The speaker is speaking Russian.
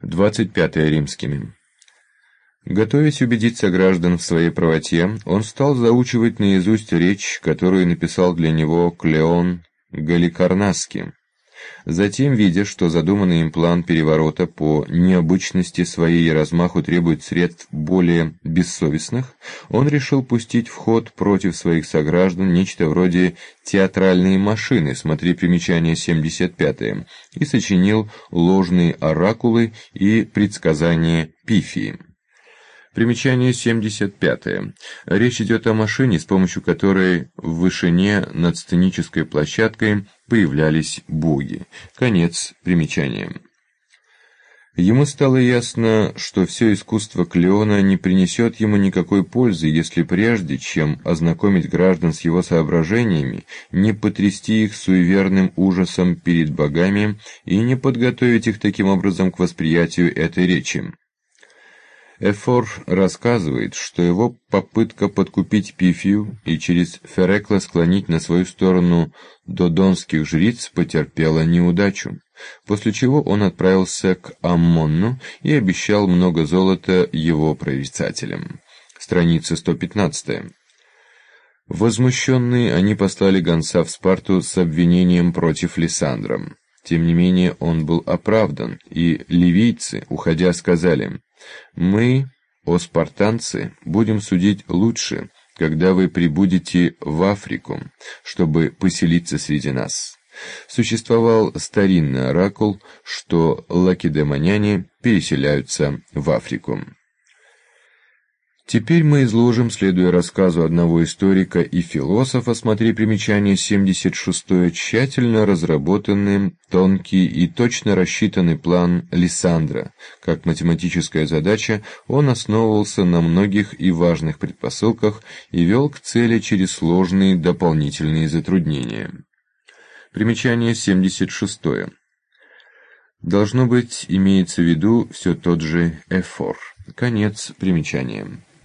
25 римскими. Готовясь убедить сограждан в своей правоте, он стал заучивать наизусть речь, которую написал для него Клеон Галикарнасский. Затем, видя, что задуманный им план переворота по необычности своей и размаху требует средств более бессовестных, он решил пустить в ход против своих сограждан нечто вроде театральной машины, смотри примечание 75, и сочинил ложные оракулы и предсказания Пифии. Примечание 75. Речь идет о машине, с помощью которой в вышине над сценической площадкой появлялись боги. Конец примечания. Ему стало ясно, что все искусство Клеона не принесет ему никакой пользы, если прежде, чем ознакомить граждан с его соображениями, не потрясти их суеверным ужасом перед богами и не подготовить их таким образом к восприятию этой речи. Эфор рассказывает, что его попытка подкупить Пифию и через Ферекла склонить на свою сторону додонских жриц потерпела неудачу, после чего он отправился к Аммону и обещал много золота его прорицателям. Страница 115. Возмущенные, они послали гонца в Спарту с обвинением против Лисандра. Тем не менее он был оправдан, и ливийцы, уходя, сказали: «Мы, о спартанцы, будем судить лучше, когда вы прибудете в Африку, чтобы поселиться среди нас». Существовал старинный оракул, что лакедемоняне переселяются в Африку. Теперь мы изложим, следуя рассказу одного историка и философа, смотри примечание 76, тщательно разработанный, тонкий и точно рассчитанный план Лисандра. Как математическая задача, он основывался на многих и важных предпосылках и вел к цели через сложные дополнительные затруднения. Примечание 76. Должно быть, имеется в виду все тот же Эфор. Конец примечания.